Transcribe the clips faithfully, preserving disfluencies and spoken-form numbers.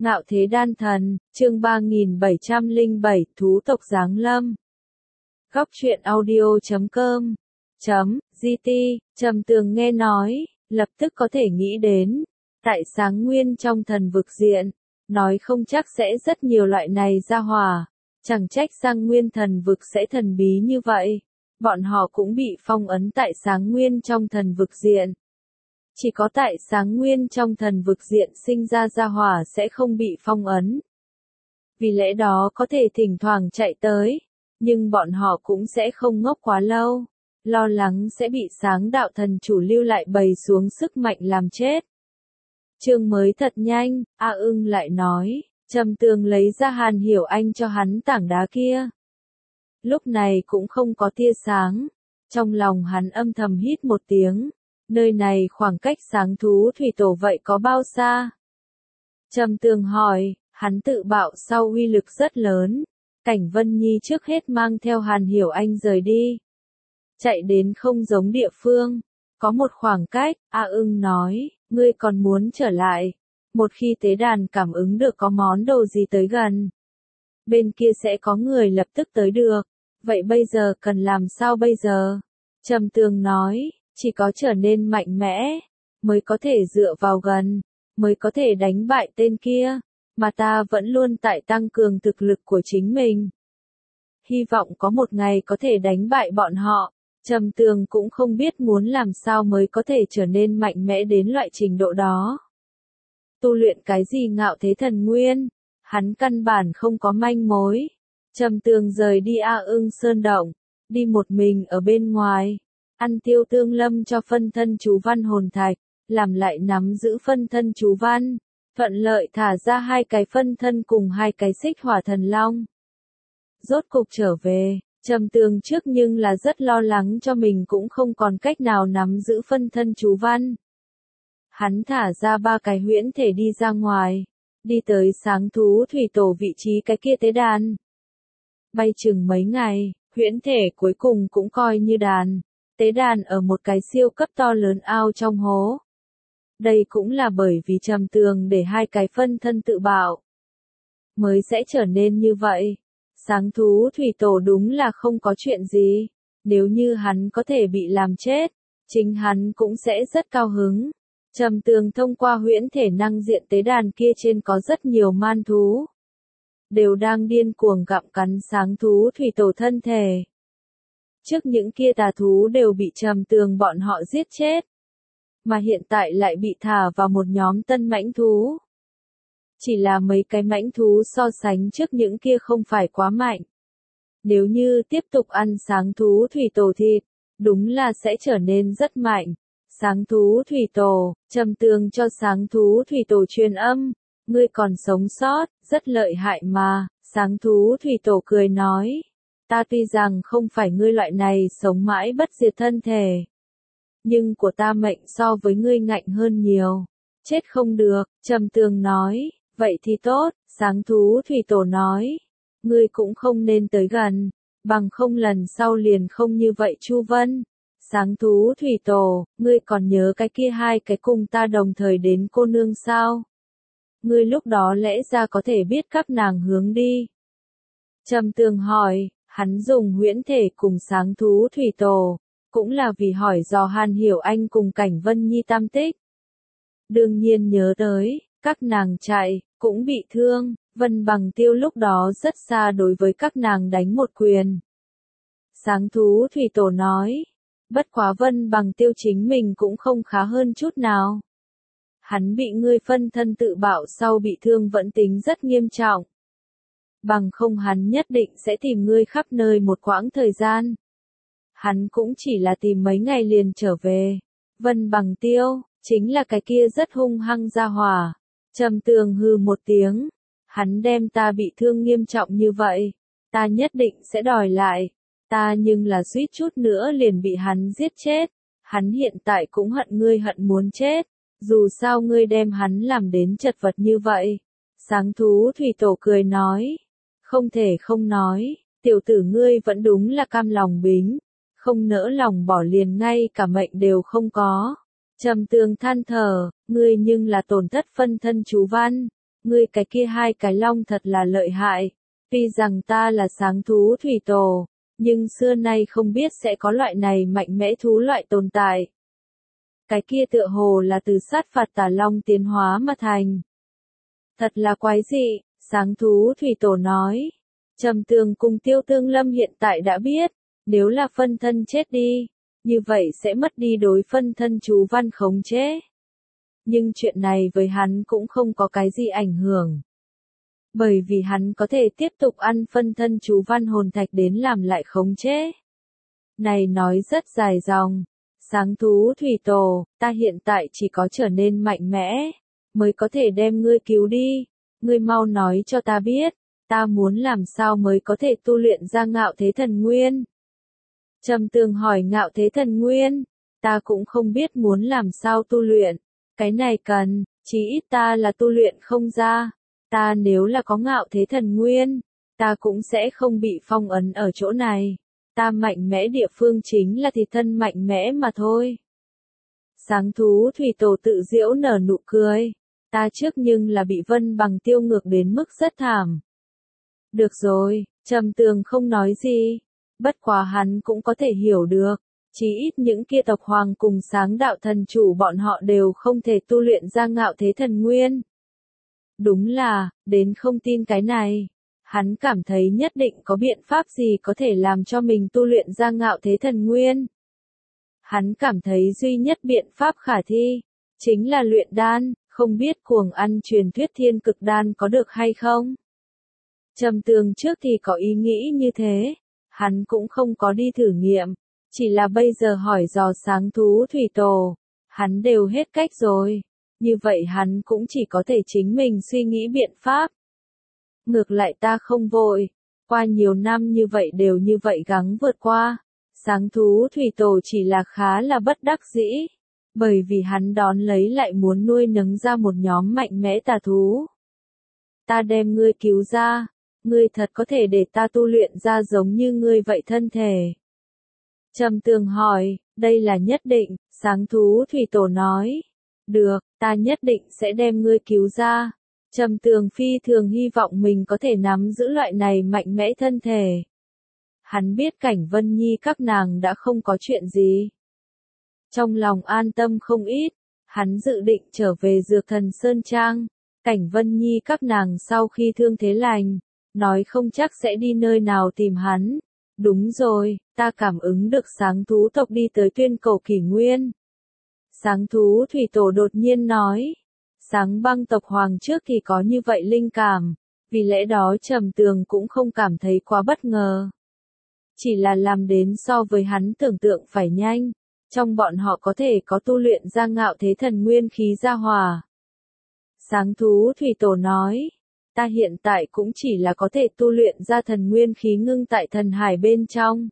Ngạo thế đan thần, chương ba nghìn bảy trăm lẻ bảy, thú tộc giáng lâm. Góc truyện audio chấm com chấm gt, Trầm Tường nghe nói, lập tức có thể nghĩ đến, tại Sáng Nguyên trong thần vực diện, nói không chắc sẽ rất nhiều loại này ra hỏa, chẳng trách Sáng Nguyên thần vực sẽ thần bí như vậy, bọn họ cũng bị phong ấn tại Sáng Nguyên trong thần vực diện. Chỉ có tại Sáng Nguyên trong thần vực diện sinh ra gia hỏa sẽ không bị phong ấn. Vì lẽ đó có thể thỉnh thoảng chạy tới, nhưng bọn họ cũng sẽ không ngốc quá lâu, lo lắng sẽ bị Sáng đạo thần chủ lưu lại bày xuống sức mạnh làm chết. Chương mới thật nhanh, A Ưng lại nói, Trầm Tường lấy ra Hàn Hiểu Anh cho hắn tảng đá kia. Lúc này cũng không có tia sáng, trong lòng hắn âm thầm hít một tiếng. Nơi này khoảng cách Sáng thú thủy tổ vậy có bao xa? Trầm Tường hỏi, hắn tự bạo sau uy lực rất lớn. Cảnh Vân Nhi trước hết mang theo Hàn Hiểu Anh rời đi. Chạy đến không giống địa phương. Có một khoảng cách, A Ưng nói, ngươi còn muốn trở lại. Một khi tế đàn cảm ứng được có món đồ gì tới gần. Bên kia sẽ có người lập tức tới được. Vậy bây giờ cần làm sao bây giờ? Trầm Tường nói. Chỉ có trở nên mạnh mẽ, mới có thể dựa vào gần, mới có thể đánh bại tên kia, mà ta vẫn luôn tại tăng cường thực lực của chính mình. Hy vọng có một ngày có thể đánh bại bọn họ, Trầm Tường cũng không biết muốn làm sao mới có thể trở nên mạnh mẽ đến loại trình độ đó. Tu luyện cái gì ngạo thế thần nguyên, hắn căn bản không có manh mối. Trầm Tường rời đi A Ưng Sơn Động, đi một mình ở bên ngoài. Ăn tiêu tương lâm cho phân thân chú văn hồn thạch, làm lại nắm giữ phân thân chú văn, thuận lợi thả ra hai cái phân thân cùng hai cái xích hỏa thần long. Rốt cục trở về, Trầm Tường trước nhưng là rất lo lắng cho mình cũng không còn cách nào nắm giữ phân thân chú văn. Hắn thả ra ba cái huyễn thể đi ra ngoài, đi tới Sáng thú thủy tổ vị trí cái kia tế đàn. Bay chừng mấy ngày, huyễn thể cuối cùng cũng coi như đàn. Tế đàn ở một cái siêu cấp to lớn ao trong hố. Đây cũng là bởi vì Trầm Tường để hai cái phân thân tự bạo. Mới sẽ trở nên như vậy. Sáng thú thủy tổ đúng là không có chuyện gì. Nếu như hắn có thể bị làm chết, chính hắn cũng sẽ rất cao hứng. Trầm Tường thông qua huyễn thể năng diện tế đàn kia trên có rất nhiều man thú. Đều đang điên cuồng gặm cắn Sáng thú thủy tổ thân thể. Trước những kia tà thú đều bị Trầm Tường bọn họ giết chết. Mà hiện tại lại bị thả vào một nhóm tân mãnh thú. Chỉ là mấy cái mãnh thú so sánh trước những kia không phải quá mạnh. Nếu như tiếp tục ăn Sáng thú thủy tổ thịt, đúng là sẽ trở nên rất mạnh. Sáng thú thủy tổ, Trầm Tường cho Sáng thú thủy tổ truyền âm. Ngươi còn sống sót, rất lợi hại mà. Sáng thú thủy tổ cười nói. Ta tuy rằng không phải ngươi loại này sống mãi bất diệt thân thể. Nhưng của ta mệnh so với ngươi ngạnh hơn nhiều. Chết không được, Trầm Tường nói. Vậy thì tốt, Sáng thú thủy tổ nói. Ngươi cũng không nên tới gần. Bằng không lần sau liền không như vậy Chu Vân. Sáng thú thủy tổ, ngươi còn nhớ cái kia hai cái cùng ta đồng thời đến cô nương sao? Ngươi lúc đó lẽ ra có thể biết các nàng hướng đi. Trầm Tường hỏi. Hắn dùng huyễn thể cùng Sáng thú thủy tổ, cũng là vì hỏi dò Hàn Hiểu Anh cùng Cảnh Vân Nhi tam tích. Đương nhiên nhớ tới, các nàng chạy, cũng bị thương, Vân Bằng Tiêu lúc đó rất xa đối với các nàng đánh một quyền. Sáng thú thủy tổ nói, bất quá Vân Bằng Tiêu chính mình cũng không khá hơn chút nào. Hắn bị ngươi phân thân tự bạo sau bị thương vẫn tính rất nghiêm trọng. Bằng không hắn nhất định sẽ tìm ngươi khắp nơi một quãng thời gian. Hắn cũng chỉ là tìm mấy ngày liền trở về. Vân Bằng Tiêu, chính là cái kia rất hung hăng ra hỏa. Trầm Tường hừ một tiếng. Hắn đem ta bị thương nghiêm trọng như vậy. Ta nhất định sẽ đòi lại. Ta nhưng là suýt chút nữa liền bị hắn giết chết. Hắn hiện tại cũng hận ngươi hận muốn chết. Dù sao ngươi đem hắn làm đến chật vật như vậy. Sáng thú thủy tổ cười nói. Không thể không nói, tiểu tử ngươi vẫn đúng là cam lòng bính, không nỡ lòng bỏ liền ngay cả mệnh đều không có. Trầm Tường than thở, ngươi nhưng là tổn thất phân thân chú văn, ngươi cái kia hai cái long thật là lợi hại. Tuy rằng ta là sáng thú thủy tổ, nhưng xưa nay không biết sẽ có loại này mạnh mẽ thú loại tồn tại. Cái kia tựa hồ là từ sát phạt tà long tiến hóa mà thành. Thật là quái dị, sáng thú thủy tổ nói. Trầm Tường cùng Tiêu Tương Lâm hiện tại đã biết, nếu là phân thân chết đi, như vậy sẽ mất đi đối phân thân chú văn khống chế. Nhưng chuyện này với hắn cũng không có cái gì ảnh hưởng. Bởi vì hắn có thể tiếp tục ăn phân thân chú văn hồn thạch đến làm lại khống chế. Này nói rất dài dòng. Sáng thú thủy tổ, ta hiện tại chỉ có trở nên mạnh mẽ, mới có thể đem ngươi cứu đi. Ngươi mau nói cho ta biết, ta muốn làm sao mới có thể tu luyện ra ngạo thế thần nguyên. Trầm Tường hỏi ngạo thế thần nguyên, ta cũng không biết muốn làm sao tu luyện. Cái này cần, chí ít ta là tu luyện không ra. Ta nếu là có ngạo thế thần nguyên, ta cũng sẽ không bị phong ấn ở chỗ này. Ta mạnh mẽ địa phương chính là thịt thân mạnh mẽ mà thôi. Sáng thú thủy tổ tự giễu nở nụ cười. Ta trước nhưng là bị Vân Bằng tiêu ngược đến mức rất thảm. Được rồi, Trầm Tường không nói gì. Bất quá hắn cũng có thể hiểu được. Chỉ ít những kia tộc hoàng cùng sáng đạo thần chủ bọn họ đều không thể tu luyện ra ngạo thế thần nguyên. Đúng là, đến không tin cái này. Hắn cảm thấy nhất định có biện pháp gì có thể làm cho mình tu luyện ra ngạo thế thần nguyên. Hắn cảm thấy duy nhất biện pháp khả thi, chính là luyện đan, không biết cuồng ăn truyền thuyết thiên cực đan có được hay không. Trầm Tường trước thì có ý nghĩ như thế, hắn cũng không có đi thử nghiệm, chỉ là bây giờ hỏi dò sáng thú thủy tổ, hắn đều hết cách rồi, như vậy hắn cũng chỉ có thể chính mình suy nghĩ biện pháp. Ngược lại ta không vội, qua nhiều năm như vậy đều như vậy gắng vượt qua, sáng thú thủy tổ chỉ là khá là bất đắc dĩ, bởi vì hắn đón lấy lại muốn nuôi nấng ra một nhóm mạnh mẽ tà thú. Ta đem ngươi cứu ra, ngươi thật có thể để ta tu luyện ra giống như ngươi vậy thân thể. Trầm Tường hỏi, đây là nhất định, sáng thú thủy tổ nói. Được, ta nhất định sẽ đem ngươi cứu ra. Trầm Tường phi thường hy vọng mình có thể nắm giữ loại này mạnh mẽ thân thể. Hắn biết Cảnh Vân Nhi các nàng đã không có chuyện gì. Trong lòng an tâm không ít, hắn dự định trở về Dược Thần Sơn Trang. Cảnh Vân Nhi các nàng sau khi thương thế lành, nói không chắc sẽ đi nơi nào tìm hắn. Đúng rồi, ta cảm ứng được sáng thú tộc đi tới Tuyên Cổ Kỷ Nguyên. Sáng thú thủy tổ đột nhiên nói. Sáng băng tộc hoàng trước thì có như vậy linh cảm, vì lẽ đó Trầm Tường cũng không cảm thấy quá bất ngờ. Chỉ là làm đến so với hắn tưởng tượng phải nhanh, trong bọn họ có thể có tu luyện ra ngạo thế thần nguyên khí gia hòa. Sáng thú thủy tổ nói, ta hiện tại cũng chỉ là có thể tu luyện ra thần nguyên khí ngưng tại thần hải bên trong.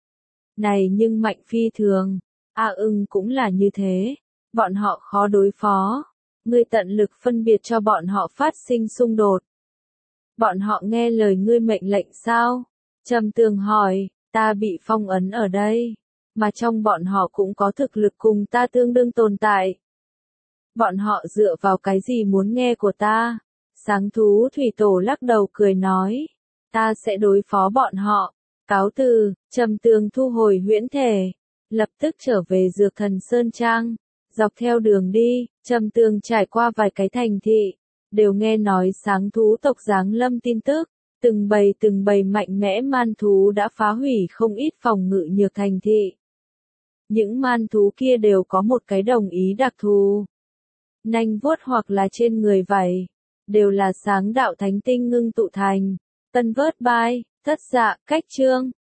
Này nhưng mạnh phi thường, A ưng cũng là như thế, bọn họ khó đối phó. Ngươi tận lực phân biệt cho bọn họ phát sinh xung đột. Bọn họ nghe lời ngươi mệnh lệnh sao? Trầm Tường hỏi, ta bị phong ấn ở đây, mà trong bọn họ cũng có thực lực cùng ta tương đương tồn tại. Bọn họ dựa vào cái gì muốn nghe của ta? Sáng thú thủy tổ lắc đầu cười nói, ta sẽ đối phó bọn họ. Cáo từ, Trầm Tường thu hồi huyễn thể, lập tức trở về Dược Thần Sơn Trang. Dọc theo đường đi, Trầm Tường trải qua vài cái thành thị, đều nghe nói sáng thú tộc giáng lâm tin tức, từng bầy từng bầy mạnh mẽ man thú đã phá hủy không ít phòng ngự nhược thành thị. Những man thú kia đều có một cái đồng ý đặc thù. Nanh vuốt hoặc là trên người vảy, đều là sáng đạo thánh tinh ngưng tụ thành. Tân vớt bai, thất dạ, cách chương.